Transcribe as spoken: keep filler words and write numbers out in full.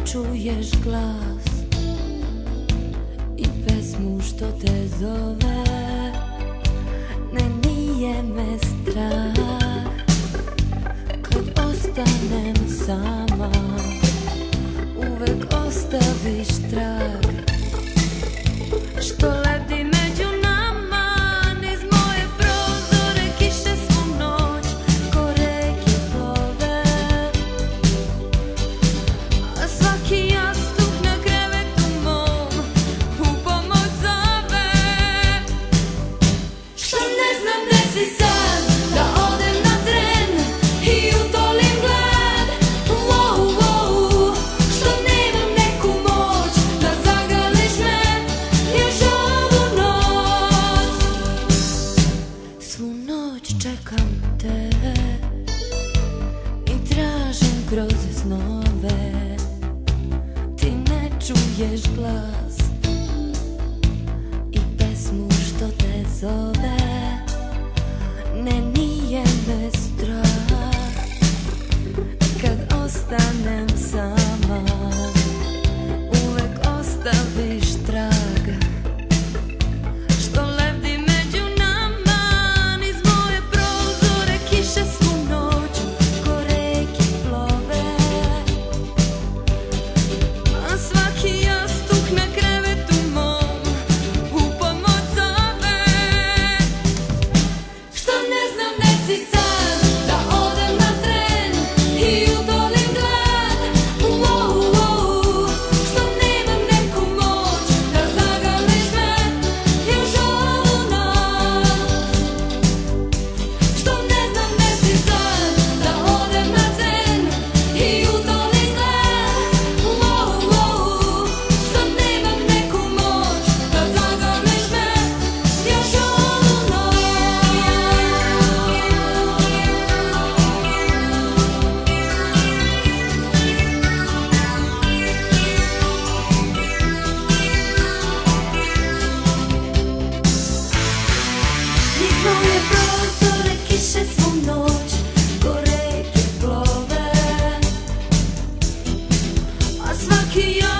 čuješ glas i pesmu što te zove. Ne, nije me strah kad ostanem sama, uvek ostaviš trag što ledi među nama. Niz moje prozore kiše svu noć ko reke plove, a svaki jastuk na krevetu mom u pomoć zove. Što ne znam gde si sad, da odem na tren i utolim glad. Wow, wow, što nemam neku moć da zagališ me još ovu noć. Svu noć čekam te i tražim kroz snove. Ti ne čuješ glas i pesmu što te zove. Ne, nije me strah kad ostanem sama, uvek ostaviš trag što lebdi među nama. Niz moje prozore kiše svu noć ko reke plove, a svaki jastuk na krevetu mom u pomoć zove. Što ne znam gde si sad, da odem na tren i utolim glad. Wow, wow, što nemam neku moć da zagališ me još ovu noć. Što ne znam gde si sad, da odem na tren i utolim glad. Wow, wow, što nemam neku moć da zagališ me još ovu noć. Niz moje prozore kiše svu noć ko reke plove, a svaki